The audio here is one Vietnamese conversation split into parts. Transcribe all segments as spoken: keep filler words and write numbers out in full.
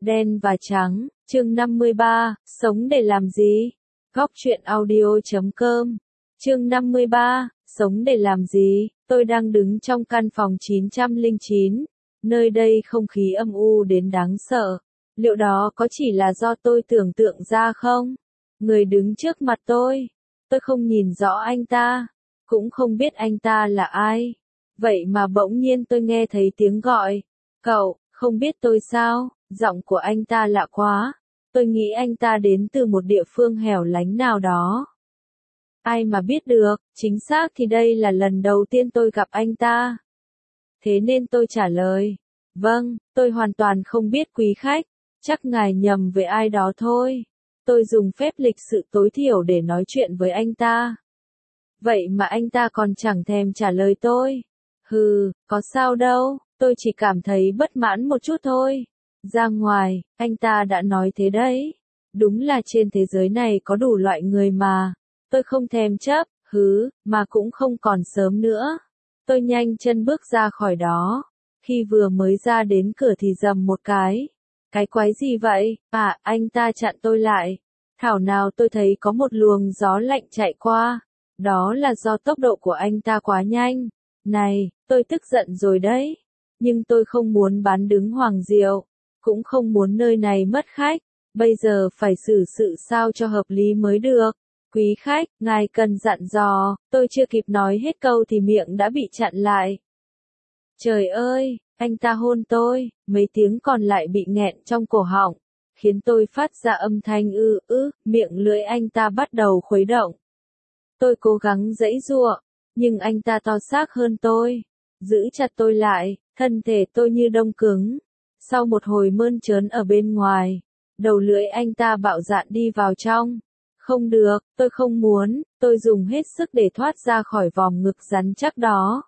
Đen và trắng, chương năm mươi ba, sống để làm gì? Góc truyện audio chấm com. Chương năm mươi ba, sống để làm gì? Tôi đang đứng trong căn phòng chín trăm lẻ chín. Nơi đây không khí âm u đến đáng sợ. Liệu đó có chỉ là do tôi tưởng tượng ra không? Người đứng trước mặt tôi, tôi không nhìn rõ anh ta, cũng không biết anh ta là ai. Vậy mà bỗng nhiên tôi nghe thấy tiếng gọi. Cậu, không biết tôi sao? Giọng của anh ta lạ quá. Tôi nghĩ anh ta đến từ một địa phương hẻo lánh nào đó. Ai mà biết được, chính xác thì đây là lần đầu tiên tôi gặp anh ta. Thế nên tôi trả lời. Vâng, tôi hoàn toàn không biết quý khách. Chắc ngài nhầm với ai đó thôi. Tôi dùng phép lịch sự tối thiểu để nói chuyện với anh ta. Vậy mà anh ta còn chẳng thèm trả lời tôi. Hừ, có sao đâu, tôi chỉ cảm thấy bất mãn một chút thôi. Ra ngoài, anh ta đã nói thế đấy. Đúng là trên thế giới này có đủ loại người mà. Tôi không thèm chấp, hứ, mà cũng không còn sớm nữa. Tôi nhanh chân bước ra khỏi đó. Khi vừa mới ra đến cửa thì rầm một cái. Cái quái gì vậy? À, anh ta chặn tôi lại. Thảo nào tôi thấy có một luồng gió lạnh chạy qua. Đó là do tốc độ của anh ta quá nhanh. Này, tôi tức giận rồi đấy. Nhưng tôi không muốn bán đứng Hoàng Diệu. Cũng không muốn nơi này mất khách. Bây giờ phải xử sự sao cho hợp lý mới được. Quý khách, ngài cần dặn dò. Tôi chưa kịp nói hết câu thì miệng đã bị chặn lại. Trời ơi, anh ta hôn tôi. Mấy tiếng còn lại bị nghẹn trong cổ họng. Khiến tôi phát ra âm thanh ư ư, miệng lưỡi anh ta bắt đầu khuấy động. Tôi cố gắng giãy giụa, nhưng anh ta to xác hơn tôi. Giữ chặt tôi lại, thân thể tôi như đông cứng. Sau một hồi mơn trớn ở bên ngoài, đầu lưỡi anh ta bạo dạn đi vào trong. Không được, tôi không muốn, tôi dùng hết sức để thoát ra khỏi vòng ngực rắn chắc đó.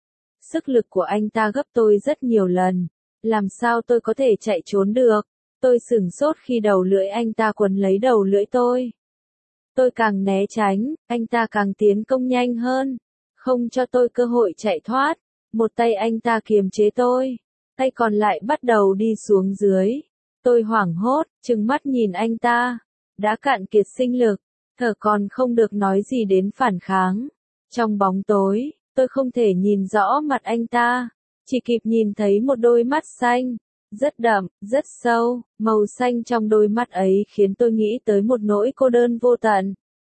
Sức lực của anh ta gấp tôi rất nhiều lần. Làm sao tôi có thể chạy trốn được? Tôi sửng sốt khi đầu lưỡi anh ta quấn lấy đầu lưỡi tôi. Tôi càng né tránh, anh ta càng tiến công nhanh hơn. Không cho tôi cơ hội chạy thoát. Một tay anh ta kiềm chế tôi. Tay còn lại bắt đầu đi xuống dưới. Tôi hoảng hốt, trừng mắt nhìn anh ta. Đã cạn kiệt sinh lực, thở còn không được nói gì đến phản kháng. Trong bóng tối, tôi không thể nhìn rõ mặt anh ta. Chỉ kịp nhìn thấy một đôi mắt xanh. Rất đậm, rất sâu, màu xanh trong đôi mắt ấy khiến tôi nghĩ tới một nỗi cô đơn vô tận.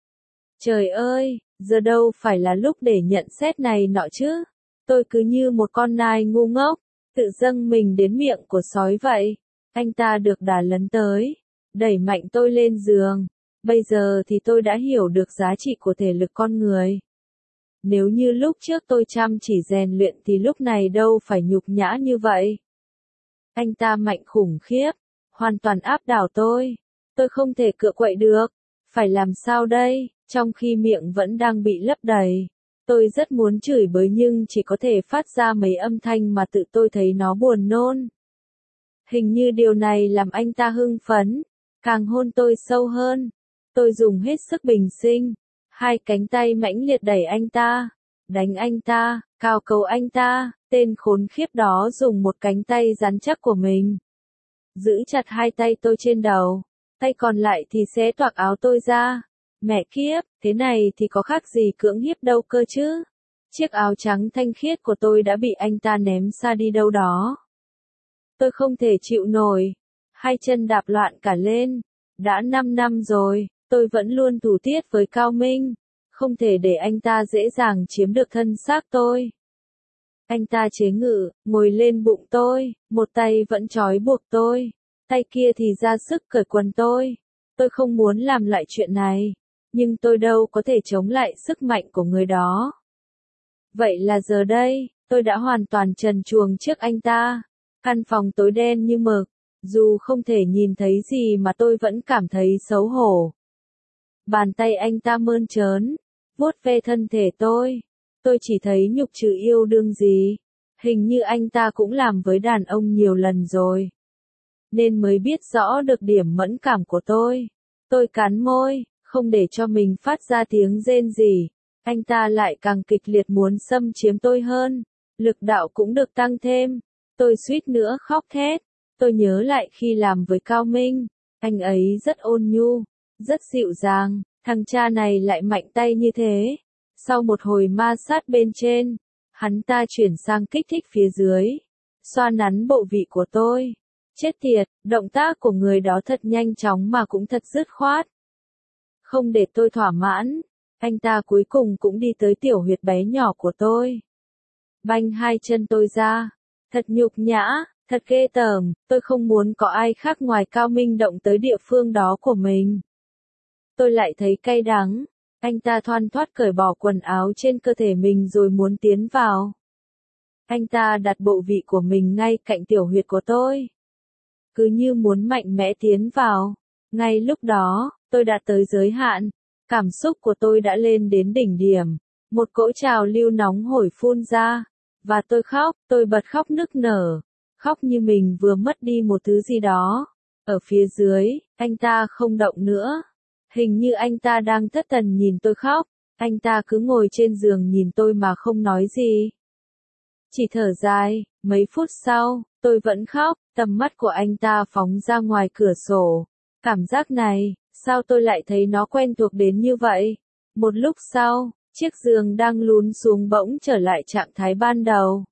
Trời ơi, giờ đâu phải là lúc để nhận xét này nọ chứ. Tôi cứ như một con nai ngu ngốc, tự dâng mình đến miệng của sói vậy. Anh ta được đà lấn tới, đẩy mạnh tôi lên giường. Bây giờ thì tôi đã hiểu được giá trị của thể lực con người. Nếu như lúc trước tôi chăm chỉ rèn luyện thì lúc này đâu phải nhục nhã như vậy. Anh ta mạnh khủng khiếp, hoàn toàn áp đảo tôi. Tôi không thể cựa quậy được. Phải làm sao đây, trong khi miệng vẫn đang bị lấp đầy. Tôi rất muốn chửi bới nhưng chỉ có thể phát ra mấy âm thanh mà tự tôi thấy nó buồn nôn. Hình như điều này làm anh ta hưng phấn, càng hôn tôi sâu hơn. Tôi dùng hết sức bình sinh, hai cánh tay mãnh liệt đẩy anh ta, đánh anh ta, cào cấu anh ta. Tên khốn khiếp đó dùng một cánh tay rắn chắc của mình giữ chặt hai tay tôi trên đầu, tay còn lại thì xé toạc áo tôi ra. Mẹ kiếp, thế này thì có khác gì cưỡng hiếp đâu cơ chứ. Chiếc áo trắng thanh khiết của tôi đã bị anh ta ném xa đi đâu đó. Tôi không thể chịu nổi, hai chân đạp loạn cả lên. Đã năm năm rồi, tôi vẫn luôn thủ tiết với Cao Minh, không thể để anh ta dễ dàng chiếm được thân xác tôi. Anh ta chế ngự, ngồi lên bụng tôi, một tay vẫn trói buộc tôi, tay kia thì ra sức cởi quần tôi. Tôi không muốn làm lại chuyện này, nhưng tôi đâu có thể chống lại sức mạnh của người đó. Vậy là giờ đây, tôi đã hoàn toàn trần truồng trước anh ta. Căn phòng tối đen như mực, dù không thể nhìn thấy gì mà tôi vẫn cảm thấy xấu hổ. Bàn tay anh ta mơn trớn, vuốt ve thân thể tôi. Tôi chỉ thấy nhục trừ yêu đương gì. Hình như anh ta cũng làm với đàn ông nhiều lần rồi. Nên mới biết rõ được điểm mẫn cảm của tôi. Tôi cắn môi, không để cho mình phát ra tiếng rên rỉ. Anh ta lại càng kịch liệt muốn xâm chiếm tôi hơn. Lực đạo cũng được tăng thêm. Tôi suýt nữa khóc thét. Tôi nhớ lại khi làm với Cao Minh, anh ấy rất ôn nhu, rất dịu dàng, thằng cha này lại mạnh tay như thế. Sau một hồi ma sát bên trên, hắn ta chuyển sang kích thích phía dưới, xoa nắn bộ vị của tôi. Chết tiệt, động tác của người đó thật nhanh chóng mà cũng thật dứt khoát. Không để tôi thỏa mãn, anh ta cuối cùng cũng đi tới tiểu huyệt bé nhỏ của tôi. Banh hai chân tôi ra, thật nhục nhã, thật ghê tởm, tôi không muốn có ai khác ngoài Cao Minh động tới địa phương đó của mình. Tôi lại thấy cay đắng, anh ta thoăn thoắt cởi bỏ quần áo trên cơ thể mình rồi muốn tiến vào. Anh ta đặt bộ vị của mình ngay cạnh tiểu huyệt của tôi. Cứ như muốn mạnh mẽ tiến vào. Ngay lúc đó, tôi đã tới giới hạn. Cảm xúc của tôi đã lên đến đỉnh điểm. Một cỗ trào lưu nóng hổi phun ra. Và tôi khóc, tôi bật khóc nức nở. Khóc như mình vừa mất đi một thứ gì đó. Ở phía dưới, anh ta không động nữa. Hình như anh ta đang thất thần nhìn tôi khóc. Anh ta cứ ngồi trên giường nhìn tôi mà không nói gì. Chỉ thở dài, mấy phút sau, tôi vẫn khóc, tầm mắt của anh ta phóng ra ngoài cửa sổ. Cảm giác này, sao tôi lại thấy nó quen thuộc đến như vậy? Một lúc sau, chiếc giường đang lún xuống bỗng trở lại trạng thái ban đầu.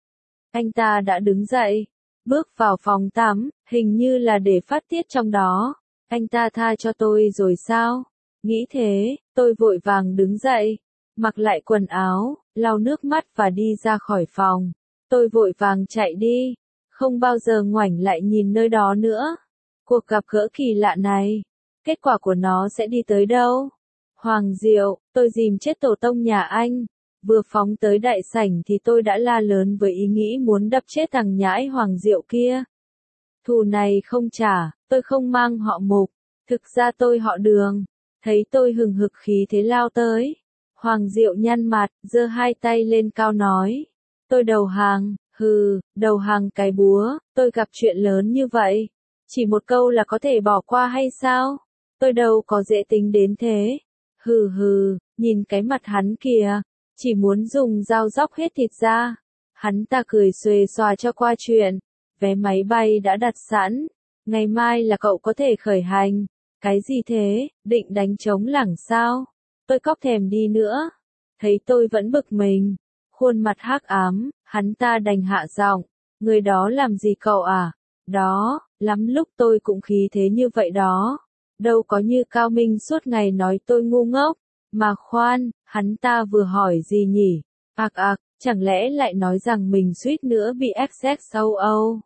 Anh ta đã đứng dậy, bước vào phòng tắm, hình như là để phát tiết trong đó. Anh ta tha cho tôi rồi sao? Nghĩ thế, tôi vội vàng đứng dậy, mặc lại quần áo, lau nước mắt và đi ra khỏi phòng. Tôi vội vàng chạy đi, không bao giờ ngoảnh lại nhìn nơi đó nữa. Cuộc gặp gỡ kỳ lạ này, kết quả của nó sẽ đi tới đâu? Hoàng Diệu, tôi dìm chết tổ tông nhà anh. Vừa phóng tới đại sảnh thì tôi đã la lớn với ý nghĩ muốn đập chết thằng nhãi Hoàng Diệu kia. Thù này không trả, tôi không mang họ Mục, thực ra tôi họ Đường. Thấy tôi hừng hực khí thế lao tới. Hoàng Diệu nhăn mặt, giơ hai tay lên cao nói. Tôi đầu hàng, hừ, đầu hàng cái búa, tôi gặp chuyện lớn như vậy. Chỉ một câu là có thể bỏ qua hay sao? Tôi đâu có dễ tính đến thế. Hừ hừ, nhìn cái mặt hắn kìa, chỉ muốn dùng dao róc hết thịt ra. Hắn ta cười xuề xòa cho qua chuyện. Vé máy bay đã đặt sẵn, ngày mai là cậu có thể khởi hành. Cái gì thế, định đánh trống lảng sao? Tôi cóc thèm đi nữa. Thấy tôi vẫn bực mình, khuôn mặt hắc ám, hắn ta đành hạ giọng, người đó làm gì cậu à? Đó, lắm lúc tôi cũng khí thế như vậy đó. Đâu có như Cao Minh suốt ngày nói tôi ngu ngốc. Mà khoan, hắn ta vừa hỏi gì nhỉ? Ạc ạc, chẳng lẽ lại nói rằng mình suýt nữa bị ép xét châu Âu?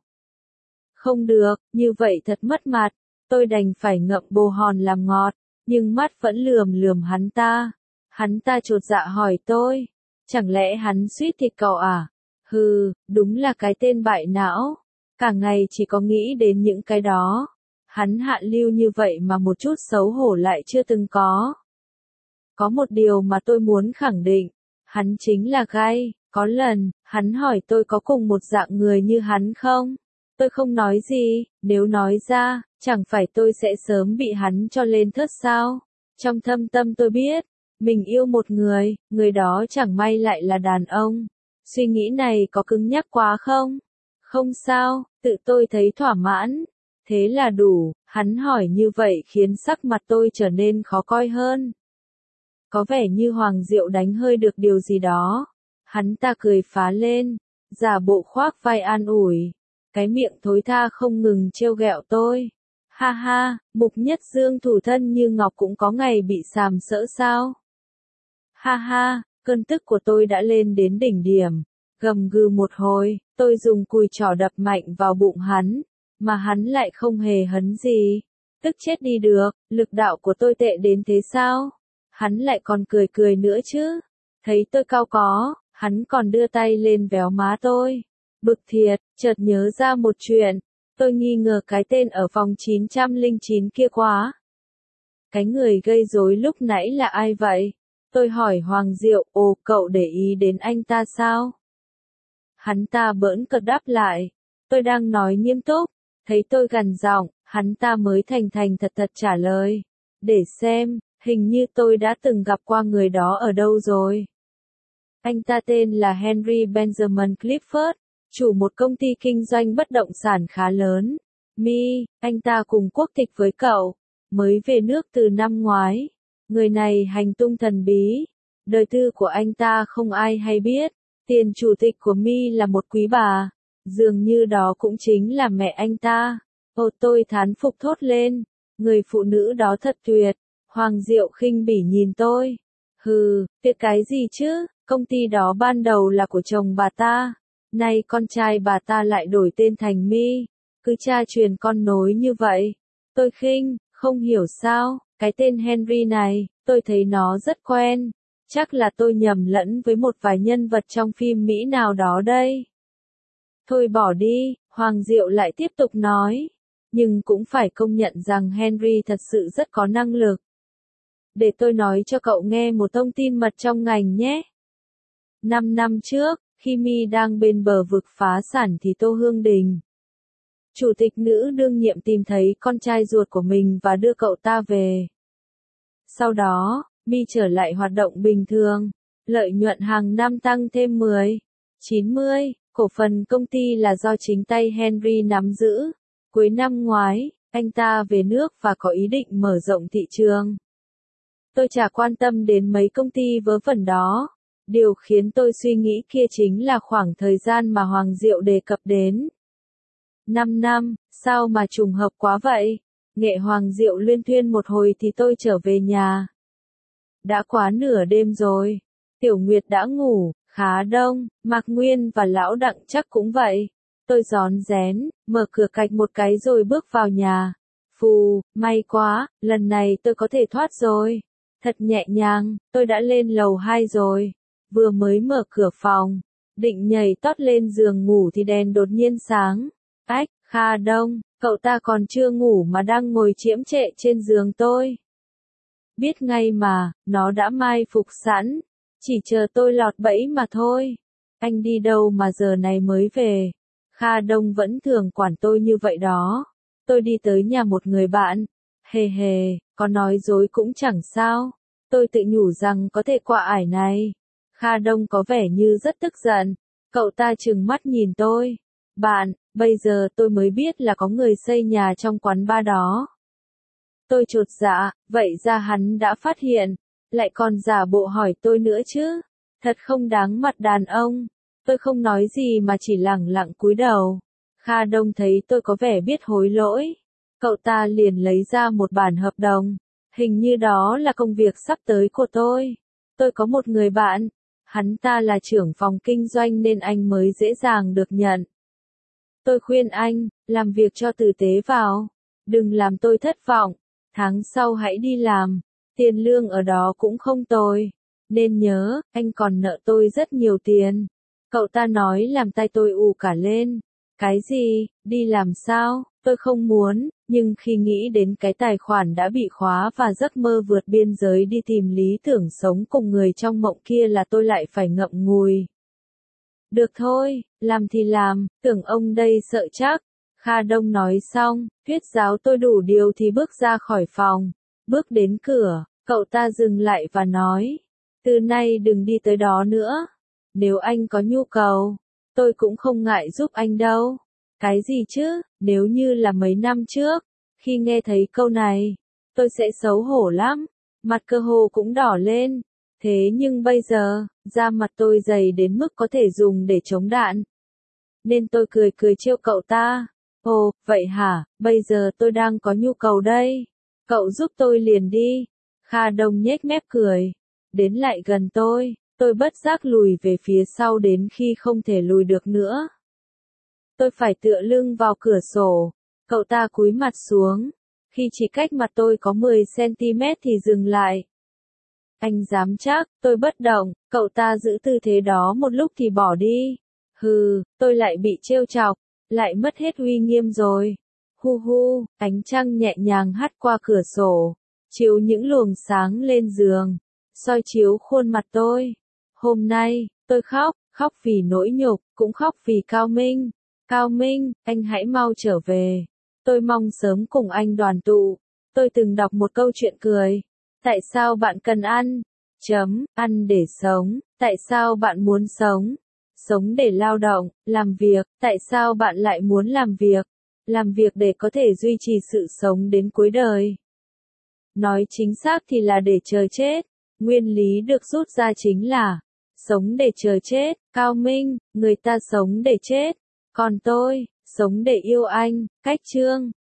Không được, như vậy thật mất mặt. Tôi đành phải ngậm bồ hòn làm ngọt, nhưng mắt vẫn lườm lườm hắn ta. Hắn ta chột dạ hỏi tôi, chẳng lẽ hắn suýt thịt cậu à? Hừ, đúng là cái tên bại não, cả ngày chỉ có nghĩ đến những cái đó. Hắn hạ lưu như vậy mà một chút xấu hổ lại chưa từng có. Có một điều mà tôi muốn khẳng định, hắn chính là gay. Có lần, hắn hỏi tôi có cùng một dạng người như hắn không? Tôi không nói gì, nếu nói ra, chẳng phải tôi sẽ sớm bị hắn cho lên thớt sao? Trong thâm tâm tôi biết, mình yêu một người, người đó chẳng may lại là đàn ông. Suy nghĩ này có cứng nhắc quá không? Không sao, tự tôi thấy thỏa mãn. Thế là đủ, hắn hỏi như vậy khiến sắc mặt tôi trở nên khó coi hơn. Có vẻ như Hoàng Diệu đánh hơi được điều gì đó. Hắn ta cười phá lên, giả bộ khoác vai an ủi. Cái miệng thối tha không ngừng trêu ghẹo tôi. Ha ha, Mục Nhất Dương thủ thân như ngọc cũng có ngày bị sàm sỡ sao? Ha ha, cơn tức của tôi đã lên đến đỉnh điểm. Gầm gừ một hồi, tôi dùng cùi trỏ đập mạnh vào bụng hắn, mà hắn lại không hề hấn gì. Tức chết đi được, lực đạo của tôi tệ đến thế sao? Hắn lại còn cười cười nữa chứ. Thấy tôi cao có, hắn còn đưa tay lên véo má tôi. Bực thiệt, chợt nhớ ra một chuyện. Tôi nghi ngờ cái tên ở phòng chín trăm lẻ chín kia quá. Cái người gây rối lúc nãy là ai vậy? Tôi hỏi Hoàng Diệu, ồ, cậu để ý đến anh ta sao? Hắn ta bỡn cợt đáp lại. Tôi đang nói nghiêm túc. Thấy tôi gằn giọng, hắn ta mới thành thành thật thật trả lời. Để xem, hình như tôi đã từng gặp qua người đó ở đâu rồi. Anh ta tên là Henry Benjamin Clifford. chủ một công ty kinh doanh bất động sản khá lớn. Mi, anh ta cùng quốc tịch với cậu, mới về nước từ năm ngoái. Người này hành tung thần bí, đời tư của anh ta không ai hay biết. Tiền chủ tịch của Mi là một quý bà, dường như đó cũng chính là mẹ anh ta. Ồ, tôi thán phục thốt lên, người phụ nữ đó thật tuyệt. Hoàng Diệu khinh bỉ nhìn tôi. Hừ, tuyệt cái gì chứ, công ty đó ban đầu là của chồng bà ta, nay con trai bà ta lại đổi tên thành Mi, cứ cha truyền con nối như vậy. Tôi khinh, không hiểu sao, cái tên Henry này, tôi thấy nó rất quen, chắc là tôi nhầm lẫn với một vài nhân vật trong phim Mỹ nào đó đây. Thôi bỏ đi, Hoàng Diệu lại tiếp tục nói, nhưng cũng phải công nhận rằng Henry thật sự rất có năng lực. Để tôi nói cho cậu nghe một thông tin mật trong ngành nhé. Năm năm trước, khi Mi đang bên bờ vực phá sản thì Tô Hương Đình, chủ tịch nữ đương nhiệm tìm thấy con trai ruột của mình và đưa cậu ta về. Sau đó, Mi trở lại hoạt động bình thường, lợi nhuận hàng năm tăng thêm mười, chín mươi, cổ phần công ty là do chính tay Henry nắm giữ. Cuối năm ngoái, anh ta về nước và có ý định mở rộng thị trường. Tôi chả quan tâm đến mấy công ty vớ vẩn đó. Điều khiến tôi suy nghĩ kia chính là khoảng thời gian mà Hoàng Diệu đề cập đến. Năm năm, sao mà trùng hợp quá vậy? Nghệ Hoàng Diệu luyên thuyên một hồi thì tôi trở về nhà. Đã quá nửa đêm rồi. Tiểu Nguyệt đã ngủ, Khá Đông, Mạc Nguyên và Lão Đặng chắc cũng vậy. Tôi rón rén, mở cửa cạch một cái rồi bước vào nhà. Phù, may quá, lần này tôi có thể thoát rồi. Thật nhẹ nhàng, tôi đã lên lầu hai rồi. Vừa mới mở cửa phòng, định nhảy tót lên giường ngủ thì đèn đột nhiên sáng. Ách, Kha Đông, cậu ta còn chưa ngủ mà đang ngồi chiếm trệ trên giường tôi. Biết ngay mà, nó đã mai phục sẵn, chỉ chờ tôi lọt bẫy mà thôi. Anh đi đâu mà giờ này mới về? Kha Đông vẫn thường quản tôi như vậy đó. Tôi đi tới nhà một người bạn. Hề hề, có nói dối cũng chẳng sao. Tôi tự nhủ rằng có thể qua ải này. Kha Đông có vẻ như rất tức giận. Cậu ta trừng mắt nhìn tôi. Bạn, bây giờ tôi mới biết là có người xây nhà trong quán bar đó. Tôi chột dạ, vậy ra hắn đã phát hiện. Lại còn giả bộ hỏi tôi nữa chứ. Thật không đáng mặt đàn ông. Tôi không nói gì mà chỉ lẳng lặng cúi đầu. Kha Đông thấy tôi có vẻ biết hối lỗi. Cậu ta liền lấy ra một bản hợp đồng. Hình như đó là công việc sắp tới của tôi. Tôi có một người bạn. Hắn ta là trưởng phòng kinh doanh nên anh mới dễ dàng được nhận. Tôi khuyên anh, làm việc cho tử tế vào. Đừng làm tôi thất vọng. Tháng sau hãy đi làm. Tiền lương ở đó cũng không tồi. Nên nhớ, anh còn nợ tôi rất nhiều tiền. Cậu ta nói làm tay tôi ù cả lên. Cái gì, đi làm sao, tôi không muốn, nhưng khi nghĩ đến cái tài khoản đã bị khóa và giấc mơ vượt biên giới đi tìm lý tưởng sống cùng người trong mộng kia là tôi lại phải ngậm ngùi. Được thôi, làm thì làm, tưởng ông đây sợ chắc. Kha Đông nói xong, thuyết giáo tôi đủ điều thì bước ra khỏi phòng. Bước đến cửa, cậu ta dừng lại và nói, từ nay đừng đi tới đó nữa. Nếu anh có nhu cầu, tôi cũng không ngại giúp anh đâu. Cái gì chứ, nếu như là mấy năm trước, khi nghe thấy câu này, tôi sẽ xấu hổ lắm, mặt cơ hồ cũng đỏ lên. Thế nhưng bây giờ, da mặt tôi dày đến mức có thể dùng để chống đạn. Nên tôi cười cười trêu cậu ta. Ồ, vậy hả, bây giờ tôi đang có nhu cầu đây. Cậu giúp tôi liền đi. Kha Đông nhếch mép cười. Đến lại gần tôi. Tôi bất giác lùi về phía sau đến khi không thể lùi được nữa. Tôi phải tựa lưng vào cửa sổ. Cậu ta cúi mặt xuống. Khi chỉ cách mặt tôi có mười xăng-ti-mét thì dừng lại. Anh dám chắc, tôi bất động, cậu ta giữ tư thế đó một lúc thì bỏ đi. Hừ, tôi lại bị trêu chọc, lại mất hết uy nghiêm rồi. Hu hu, ánh trăng nhẹ nhàng hắt qua cửa sổ, chiếu những luồng sáng lên giường, soi chiếu khuôn mặt tôi. Hôm nay, tôi khóc, khóc vì nỗi nhục, cũng khóc vì Cao Minh. Cao Minh, anh hãy mau trở về. Tôi mong sớm cùng anh đoàn tụ. Tôi từng đọc một câu chuyện cười. Tại sao bạn cần ăn? Chấm, ăn để sống. Tại sao bạn muốn sống? Sống để lao động, làm việc, tại sao bạn lại muốn làm việc? Làm việc để có thể duy trì sự sống đến cuối đời. Nói chính xác thì là để chờ chết. Nguyên lý được rút ra chính là sống để chờ chết. Cao minh, người ta sống để chết. Còn tôi, sống để yêu anh. Cách chương